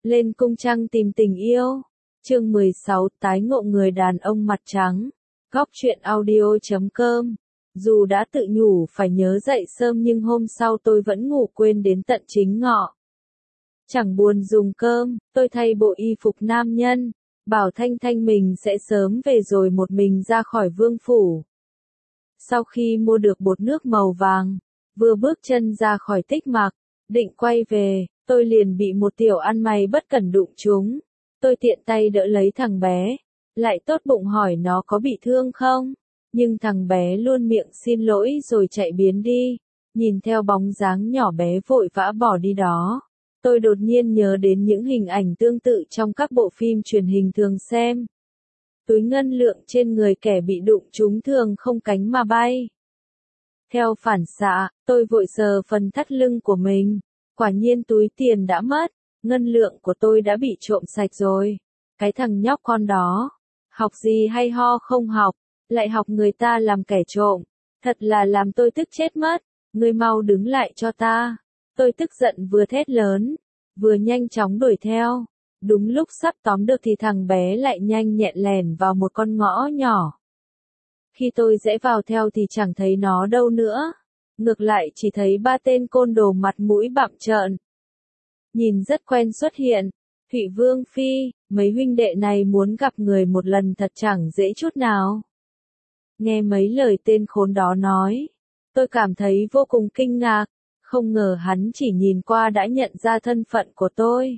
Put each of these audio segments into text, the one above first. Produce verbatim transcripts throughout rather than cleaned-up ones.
Lên cung trăng tìm tình yêu. Chương mười sáu tái ngộ người đàn ông mặt trắng. Góc truyện audio chấm com. Dù đã tự nhủ phải nhớ dậy sớm nhưng hôm sau tôi vẫn ngủ quên đến tận chính ngọ. Chẳng buồn dùng cơm, tôi thay bộ y phục nam nhân, bảo Thanh Thanh mình sẽ sớm về rồi một mình ra khỏi vương phủ. Sau khi mua được bột nước màu vàng, vừa bước chân ra khỏi Tích Mặc, định quay về, tôi liền bị một tiểu ăn mày bất cẩn đụng trúng. Tôi tiện tay đỡ lấy thằng bé, lại tốt bụng hỏi nó có bị thương không, nhưng thằng bé luôn miệng xin lỗi rồi chạy biến đi, nhìn theo bóng dáng nhỏ bé vội vã bỏ đi đó. Tôi đột nhiên nhớ đến những hình ảnh tương tự trong các bộ phim truyền hình thường xem. Túi ngân lượng trên người kẻ bị đụng trúng thường không cánh mà bay. Theo phản xạ, tôi vội sờ phần thắt lưng của mình. Quả nhiên túi tiền đã mất, ngân lượng của tôi đã bị trộm sạch rồi. Cái thằng nhóc con đó, học gì hay ho không học, lại học người ta làm kẻ trộm. Thật là làm tôi tức chết mất, ngươi mau đứng lại cho ta. Tôi tức giận vừa thét lớn, vừa nhanh chóng đuổi theo. Đúng lúc sắp tóm được thì thằng bé lại nhanh nhẹn lèn vào một con ngõ nhỏ. Khi tôi rẽ vào theo thì chẳng thấy nó đâu nữa. Ngược lại chỉ thấy ba tên côn đồ mặt mũi bặm trợn. Nhìn rất quen xuất hiện. Thụy Vương Phi, mấy huynh đệ này muốn gặp người một lần thật chẳng dễ chút nào. Nghe mấy lời tên khốn đó nói, tôi cảm thấy vô cùng kinh ngạc. Không ngờ hắn chỉ nhìn qua đã nhận ra thân phận của tôi.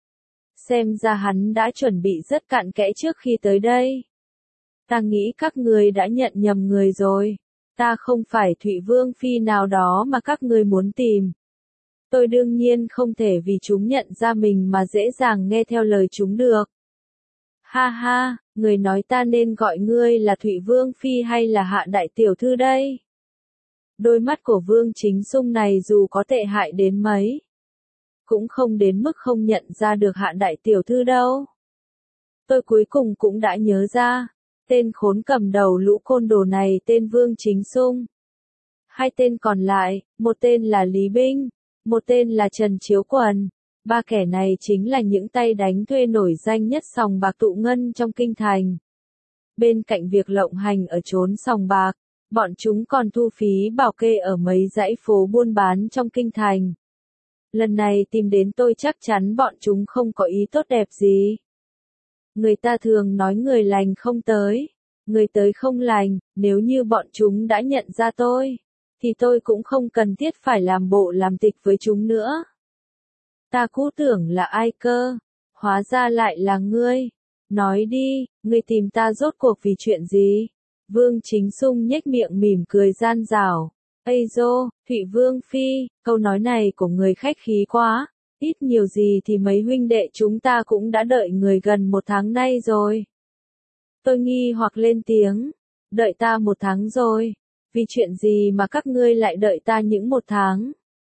Xem ra hắn đã chuẩn bị rất cặn kẽ trước khi tới đây. Ta nghĩ các người đã nhận nhầm người rồi. Ta không phải Thụy Vương Phi nào đó mà các người muốn tìm. Tôi đương nhiên không thể vì chúng nhận ra mình mà dễ dàng nghe theo lời chúng được. Ha ha, người nói ta nên gọi ngươi là Thụy Vương Phi hay là Hạ Đại Tiểu Thư đây? Đôi mắt của Vương Chính Sung này dù có tệ hại đến mấy, cũng không đến mức không nhận ra được Hạ Đại Tiểu Thư đâu. Tôi cuối cùng cũng đã nhớ ra, tên khốn cầm đầu lũ côn đồ này tên Vương Chính Sung. Hai tên còn lại, một tên là Lý Binh, một tên là Trần Chiếu Quần. Ba kẻ này chính là những tay đánh thuê nổi danh nhất sòng bạc tụ ngân trong kinh thành. Bên cạnh việc lộng hành ở chốn sòng bạc, bọn chúng còn thu phí bảo kê ở mấy dãy phố buôn bán trong kinh thành. Lần này tìm đến tôi chắc chắn bọn chúng không có ý tốt đẹp gì. Người ta thường nói người lành không tới, người tới không lành. Nếu như bọn chúng đã nhận ra tôi, thì tôi cũng không cần thiết phải làm bộ làm tịch với chúng nữa. Ta cứ tưởng là ai cơ, hóa ra lại là ngươi. Nói đi, ngươi tìm ta rốt cuộc vì chuyện gì? Vương Chính Sung nhếch miệng mỉm cười gian dảo. Ây dô, Thụy Vương Phi, câu nói này của người khách khí quá. Ít nhiều gì thì mấy huynh đệ chúng ta cũng đã đợi người gần một tháng nay rồi. Tôi nghi hoặc lên tiếng. Đợi ta một tháng rồi. Vì chuyện gì mà các ngươi lại đợi ta những một tháng?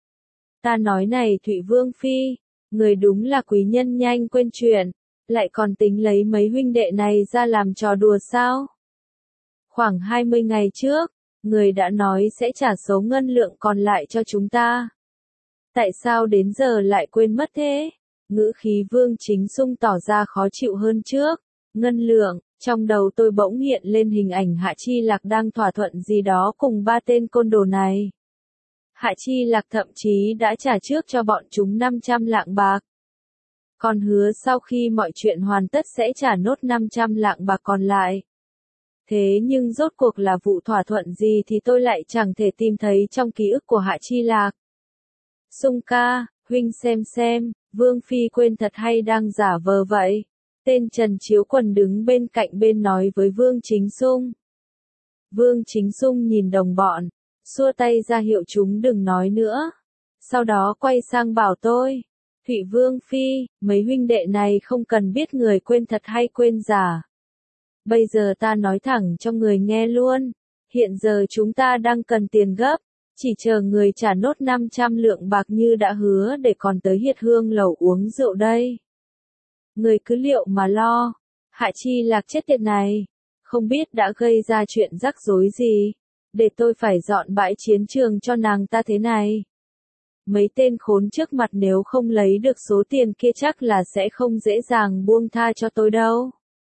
Ta nói này Thụy Vương Phi, người đúng là quý nhân nhanh quên chuyện, lại còn tính lấy mấy huynh đệ này ra làm trò đùa sao? Khoảng hai mươi ngày trước, người đã nói sẽ trả số ngân lượng còn lại cho chúng ta. Tại sao đến giờ lại quên mất thế? Ngữ khí Vương Chính Sung tỏ ra khó chịu hơn trước. Ngân lượng, trong đầu tôi bỗng hiện lên hình ảnh Hạ Chi Lạc đang thỏa thuận gì đó cùng ba tên côn đồ này. Hạ Chi Lạc thậm chí đã trả trước cho bọn chúng năm trăm lạng bạc. Còn hứa sau khi mọi chuyện hoàn tất sẽ trả nốt năm trăm lạng bạc còn lại. Thế nhưng rốt cuộc là vụ thỏa thuận gì thì tôi lại chẳng thể tìm thấy trong ký ức của Hạ Chi Lạc. Sung ca, huynh xem xem, Vương Phi quên thật hay đang giả vờ vậy? Tên Trần Chiếu Quần đứng bên cạnh bên nói với Vương Chính Sung. Vương Chính Sung nhìn đồng bọn, xua tay ra hiệu chúng đừng nói nữa. Sau đó quay sang bảo tôi. Thụy Vương Phi, mấy huynh đệ này không cần biết người quên thật hay quên giả. Bây giờ ta nói thẳng cho người nghe luôn. Hiện giờ chúng ta đang cần tiền gấp. Chỉ chờ người trả nốt năm trăm lượng bạc như đã hứa để còn tới Hiệt Hương lầu uống rượu đây. Người cứ liệu mà lo. Hạ Chi Lạc chết tiệt này. Không biết đã gây ra chuyện rắc rối gì. Để tôi phải dọn bãi chiến trường cho nàng ta thế này. mấy tên khốn trước mặt nếu không lấy được số tiền kia chắc là sẽ không dễ dàng buông tha cho tôi đâu.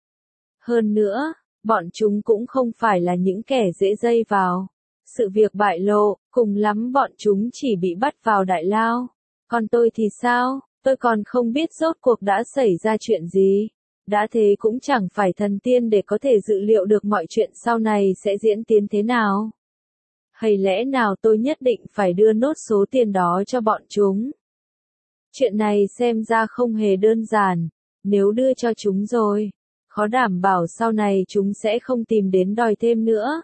Hơn nữa, bọn chúng cũng không phải là những kẻ dễ dây vào. Sự việc bại lộ, cùng lắm bọn chúng chỉ bị bắt vào đại lao. Còn tôi thì sao? Tôi còn không biết rốt cuộc đã xảy ra chuyện gì. Đã thế cũng chẳng phải thần tiên để có thể dự liệu được mọi chuyện sau này sẽ diễn tiến thế nào. Hay lẽ nào tôi nhất định phải đưa nốt số tiền đó cho bọn chúng? Chuyện này xem ra không hề đơn giản. Nếu đưa cho chúng rồi, khó đảm bảo sau này chúng sẽ không tìm đến đòi thêm nữa.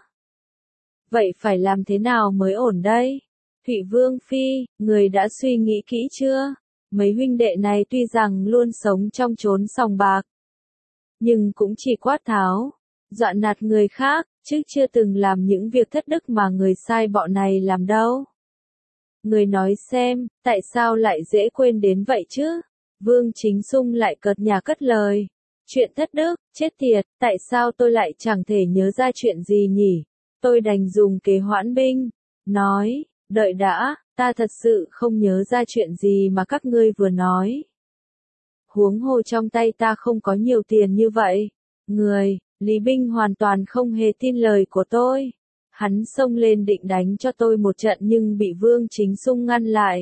Vậy phải làm thế nào mới ổn đây? Thụy Vương Phi, người đã suy nghĩ kỹ chưa? Mấy huynh đệ này tuy rằng luôn sống trong chốn sòng bạc, nhưng cũng chỉ quát tháo, dọa nạt người khác, chứ chưa từng làm những việc thất đức mà người sai bọn này làm đâu. Người nói xem, tại sao lại dễ quên đến vậy chứ? Vương Chính Sung lại cợt nhả cất lời. Chuyện thất đức, chết tiệt, tại sao tôi lại chẳng thể nhớ ra chuyện gì nhỉ? Tôi đành dùng kế hoãn binh. Nói, đợi đã, ta thật sự không nhớ ra chuyện gì mà các ngươi vừa nói. Huống hồ trong tay ta không có nhiều tiền như vậy. Người, Lý Binh hoàn toàn không hề tin lời của tôi. Hắn xông lên định đánh cho tôi một trận nhưng bị Vương Chính Sung ngăn lại.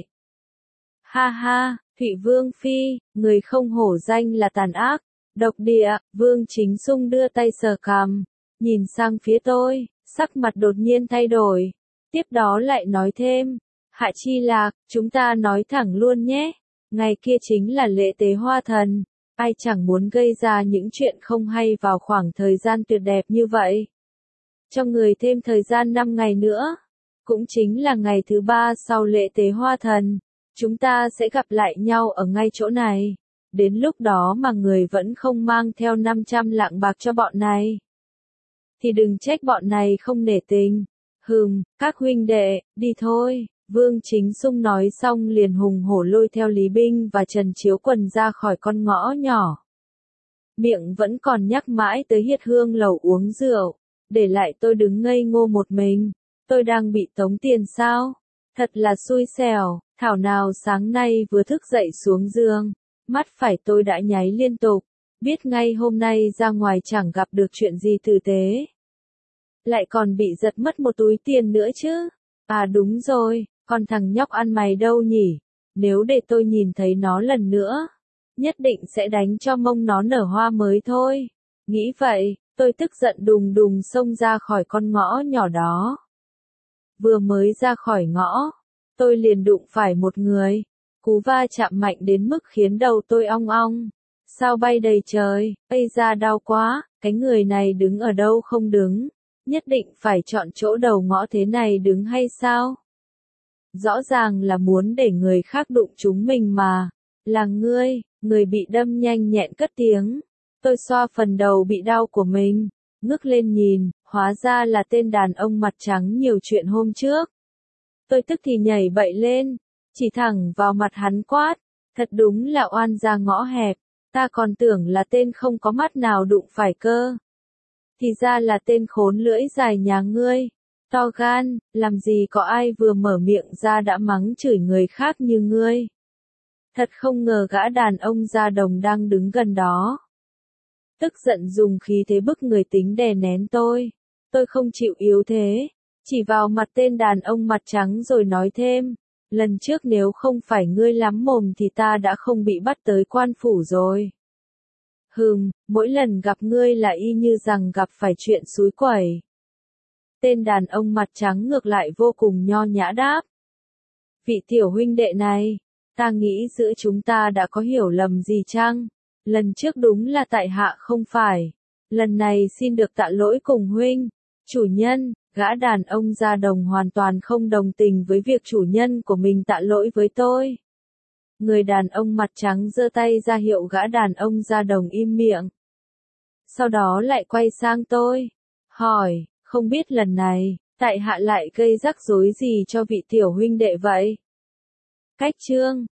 Ha ha, Thụy Vương Phi, người không hổ danh là tàn ác, độc địa. Vương Chính Sung đưa tay sờ cằm, nhìn sang phía tôi, sắc mặt đột nhiên thay đổi. Tiếp đó lại nói thêm, Hạ Chi Lạc, chúng ta nói thẳng luôn nhé. Ngày kia chính là lễ tế hoa thần, ai chẳng muốn gây ra những chuyện không hay vào khoảng thời gian tuyệt đẹp như vậy. Cho người thêm thời gian năm ngày nữa, cũng chính là ngày thứ ba sau lễ tế hoa thần, chúng ta sẽ gặp lại nhau ở ngay chỗ này. Đến lúc đó mà người vẫn không mang theo năm trăm lạng bạc cho bọn này, thì đừng trách bọn này không nể tình. Hừm, các huynh đệ, đi thôi. Vương Chính Sung nói xong liền hùng hổ lôi theo Lý Binh và Trần Chiếu Quần ra khỏi con ngõ nhỏ. Miệng vẫn còn nhắc mãi tới Hiệt Hương lầu uống rượu, để lại tôi đứng ngây ngô một mình. Tôi đang bị tống tiền sao? Thật là xui xẻo, thảo nào sáng nay vừa thức dậy xuống giường, mắt phải tôi đã nháy liên tục, biết ngay hôm nay ra ngoài chẳng gặp được chuyện gì tử tế. Lại còn bị giật mất một túi tiền nữa chứ. À đúng rồi, còn thằng nhóc ăn mày đâu nhỉ? Nếu để tôi nhìn thấy nó lần nữa, nhất định sẽ đánh cho mông nó nở hoa mới thôi. Nghĩ vậy, tôi tức giận đùng đùng xông ra khỏi con ngõ nhỏ đó. Vừa mới ra khỏi ngõ, tôi liền đụng phải một người. Cú va chạm mạnh đến mức khiến đầu tôi ong ong. Sao bay đầy trời, ây da đau quá, cái người này đứng ở đâu không đứng. Nhất định phải chọn chỗ đầu ngõ thế này đứng hay sao? Rõ ràng là muốn để người khác đụng chúng mình mà. Là ngươi, người bị đâm nhanh nhẹn cất tiếng. Tôi xoa phần đầu bị đau của mình, ngước lên nhìn, hóa ra là tên đàn ông mặt trắng nhiều chuyện hôm trước. Tôi tức thì nhảy bậy lên, chỉ thẳng vào mặt hắn quát. Thật đúng là oan gia ngõ hẹp, ta còn tưởng là tên không có mắt nào đụng phải cơ. Thì ra là tên khốn lưỡi dài nhà ngươi. To gan, làm gì có ai vừa mở miệng ra đã mắng chửi người khác như ngươi. Thật không ngờ gã đàn ông da đồng đang đứng gần đó. Tức giận dùng khí thế bức người tính đè nén tôi. Tôi không chịu yếu thế, chỉ vào mặt tên đàn ông mặt trắng rồi nói thêm. Lần trước nếu không phải ngươi lắm mồm thì ta đã không bị bắt tới quan phủ rồi. Hừm, mỗi lần gặp ngươi là y như rằng gặp phải chuyện xúi quẩy. Tên đàn ông mặt trắng ngược lại vô cùng nho nhã đáp. Vị tiểu huynh đệ này, ta nghĩ giữa chúng ta đã có hiểu lầm gì chăng? Lần trước đúng là tại hạ không phải. Lần này xin được tạ lỗi cùng huynh. Chủ nhân, gã đàn ông da đồng hoàn toàn không đồng tình với việc chủ nhân của mình tạ lỗi với tôi. Người đàn ông mặt trắng giơ tay ra hiệu gã đàn ông da đồng im miệng. Sau đó lại quay sang tôi, hỏi, không biết lần này, tại hạ lại gây rắc rối gì cho vị tiểu huynh đệ vậy? Cách chương